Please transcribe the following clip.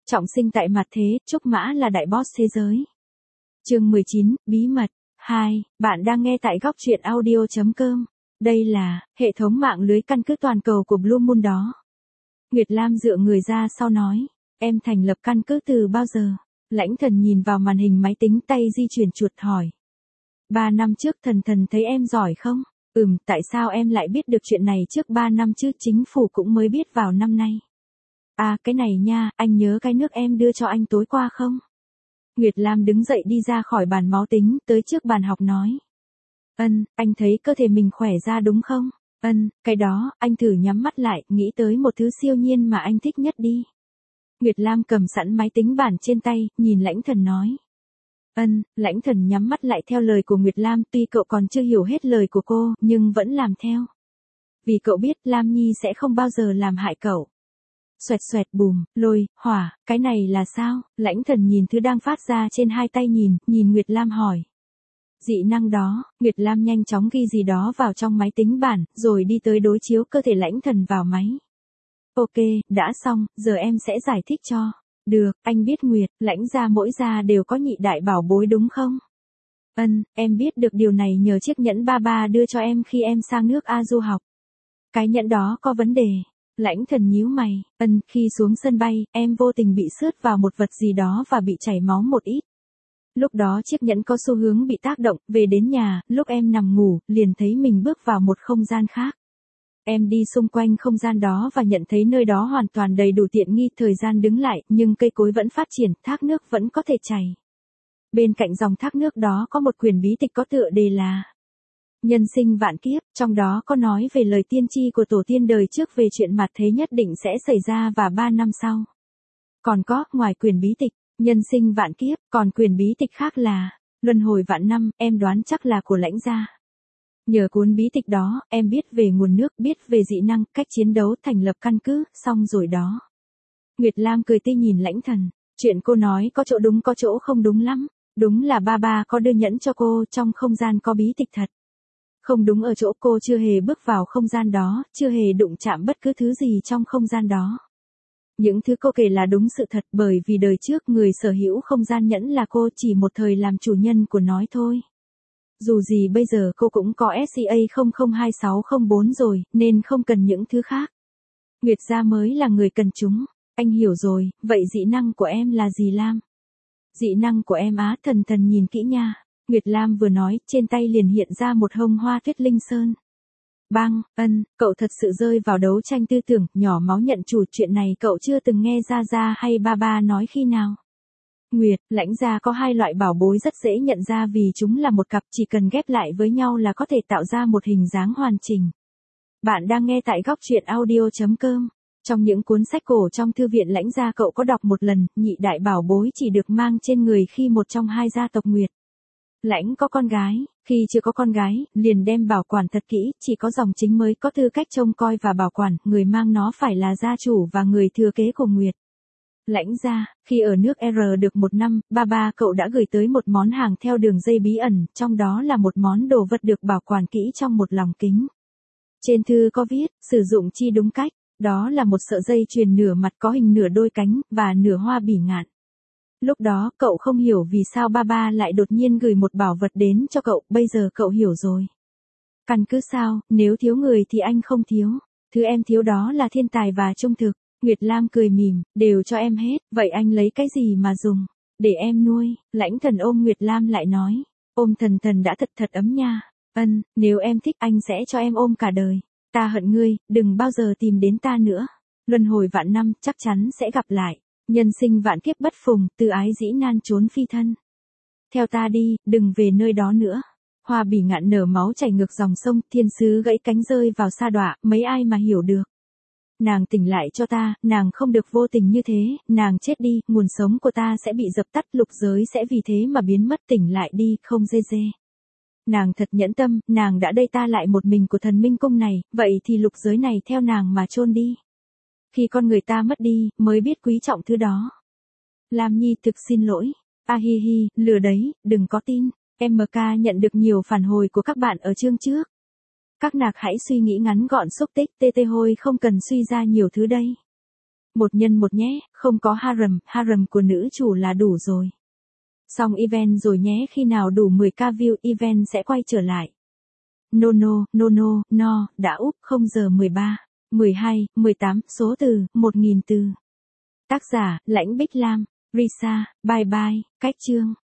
Trọng sinh tại mặt thế, Trúc Mã là đại boss thế giới. Chương 19, Bí mật 2, bạn đang nghe tại góc truyện audio.com. Đây là hệ thống mạng lưới căn cứ toàn cầu của Blue Moon đó. Nguyệt Lam dựa người ra sau nói, em thành lập căn cứ từ bao giờ? Lãnh Thần nhìn vào màn hình máy tính, tay di chuyển chuột hỏi. 3 năm trước thần thấy em giỏi không? Tại sao em lại biết được chuyện này trước 3 năm chứ? Chính phủ cũng mới biết vào năm nay. À, cái này nha, anh nhớ cái nước em đưa cho anh tối qua không? Nguyệt Lam đứng dậy đi ra khỏi bàn máu tính, tới trước bàn học nói. Anh thấy cơ thể mình khỏe ra đúng không? Cái đó, anh thử nhắm mắt lại, nghĩ tới một thứ siêu nhiên mà anh thích nhất đi. Nguyệt Lam cầm sẵn máy tính bảng trên tay, nhìn Lãnh Thần nói. Lãnh Thần nhắm mắt lại theo lời của Nguyệt Lam, tuy cậu còn chưa hiểu hết lời của cô, nhưng vẫn làm theo. Vì cậu biết Lam Nhi sẽ không bao giờ làm hại cậu. Xoẹt xoẹt bùm, lôi, hỏa, cái này là sao? Lãnh Thần nhìn thứ đang phát ra trên hai tay nhìn Nguyệt Lam hỏi. Dị năng đó, Nguyệt Lam nhanh chóng ghi gì đó vào trong máy tính bảng, rồi đi tới đối chiếu cơ thể Lãnh Thần vào máy. Ok, đã xong, giờ em sẽ giải thích cho. Được, anh biết Nguyệt, Lãnh gia mỗi gia đều có nhị đại bảo bối đúng không? Em biết được điều này nhờ chiếc nhẫn ba đưa cho em khi em sang nước A du học. Cái nhẫn đó có vấn đề. Lãnh Thần nhíu mày, khi xuống sân bay, em vô tình bị xước vào một vật gì đó và bị chảy máu một ít. Lúc đó chiếc nhẫn có xu hướng bị tác động, về đến nhà, lúc em nằm ngủ, liền thấy mình bước vào một không gian khác. Em đi xung quanh không gian đó và nhận thấy nơi đó hoàn toàn đầy đủ tiện nghi, thời gian đứng lại, nhưng cây cối vẫn phát triển, thác nước vẫn có thể chảy. Bên cạnh dòng thác nước đó có một quyển bí tịch có tựa đề là Nhân sinh vạn kiếp, trong đó có nói về lời tiên tri của tổ tiên đời trước về chuyện mặt thế nhất định sẽ xảy ra và 3 năm sau. Còn có, ngoài quyển bí tịch, Nhân sinh vạn kiếp, còn quyển bí tịch khác là Luân hồi vạn năm, em đoán chắc là của Lãnh gia. Nhờ cuốn bí tịch đó, em biết về nguồn nước, biết về dị năng, cách chiến đấu, thành lập căn cứ, xong rồi đó. Nguyệt Lam cười tươi nhìn Lãnh Thần, chuyện cô nói có chỗ đúng có chỗ không đúng lắm, đúng là ba có đưa nhẫn cho cô, trong không gian có bí tịch thật. Không đúng ở chỗ cô chưa hề bước vào không gian đó, chưa hề đụng chạm bất cứ thứ gì trong không gian đó. Những thứ cô kể là đúng sự thật, bởi vì đời trước người sở hữu không gian nhẫn là cô, chỉ một thời làm chủ nhân của nó thôi. Dù gì bây giờ cô cũng có SCA 002604 rồi, nên không cần những thứ khác. Nguyệt gia mới là người cần chúng. Anh hiểu rồi, vậy dị năng của em là gì Lam? Dị năng của em á? Thần nhìn kỹ nha. Nguyệt Lam vừa nói, trên tay liền hiện ra một hông hoa tuyết linh sơn. Bang, cậu thật sự rơi vào đấu tranh tư tưởng, nhỏ máu nhận chủ, chuyện này cậu chưa từng nghe Gia hay ba nói khi nào. Nguyệt, Lãnh gia có 2 loại bảo bối rất dễ nhận ra vì chúng là một cặp, chỉ cần ghép lại với nhau là có thể tạo ra một hình dáng hoàn chỉnh. Bạn đang nghe tại góc truyện audio.com. Trong những cuốn sách cổ trong thư viện Lãnh gia cậu có đọc một lần, nhị đại bảo bối chỉ được mang trên người khi một trong 2 gia tộc Nguyệt Lãnh có con gái, khi chưa có con gái, liền đem bảo quản thật kỹ, chỉ có dòng chính mới có tư cách trông coi và bảo quản, người mang nó phải là gia chủ và người thừa kế của Nguyệt Lãnh gia. Khi ở nước R được 1 năm, ba cậu đã gửi tới một món hàng theo đường dây bí ẩn, trong đó là một món đồ vật được bảo quản kỹ trong một lồng kính. Trên thư có viết, sử dụng chi đúng cách, đó là một sợi dây chuyền nửa mặt có hình nửa đôi cánh, và nửa hoa bỉ ngạn. Lúc đó, cậu không hiểu vì sao ba lại đột nhiên gửi một bảo vật đến cho cậu, bây giờ cậu hiểu rồi. Căn cứ sao, nếu thiếu người thì anh không thiếu. Thứ em thiếu đó là thiên tài và trung thực. Nguyệt Lam cười mỉm, đều cho em hết, vậy anh lấy cái gì mà dùng? Để em nuôi. Lãnh Thần ôm Nguyệt Lam lại nói. Ôm thần đã thật ấm nha. Nếu em thích anh sẽ cho em ôm cả đời. Ta hận ngươi, đừng bao giờ tìm đến ta nữa. Luân hồi vạn năm, chắc chắn sẽ gặp lại. Nhân sinh vạn kiếp bất phùng, từ ái dĩ nan trốn phi thân. Theo ta đi, đừng về nơi đó nữa. Hoa bỉ ngạn nở máu chảy ngược dòng sông, thiên sứ gãy cánh rơi vào sa đọa, mấy ai mà hiểu được. Nàng tỉnh lại cho ta, nàng không được vô tình như thế, nàng chết đi, nguồn sống của ta sẽ bị dập tắt, lục giới sẽ vì thế mà biến mất, tỉnh lại đi, không dê. Nàng thật nhẫn tâm, nàng đã đây ta lại một mình của thần minh cung này, vậy thì lục giới này theo nàng mà chôn đi. Khi con người ta mất đi, mới biết quý trọng thứ đó. Lam Nhi thực xin lỗi. Hi, lừa đấy, đừng có tin. MK nhận được nhiều phản hồi của các bạn ở chương trước. Các nạc hãy suy nghĩ ngắn gọn xúc tích, TT Hôi không cần suy ra nhiều thứ đây. 1 nhân 1 nhé, không có harem của nữ chủ là đủ rồi. Xong event rồi nhé, khi nào đủ 10k view event sẽ quay trở lại. No, đã úp 0 giờ 13, 12, 18, số từ, 1000 từ. Tác giả, Lãnh Bích Lam, Risa, bye bye, cách chương.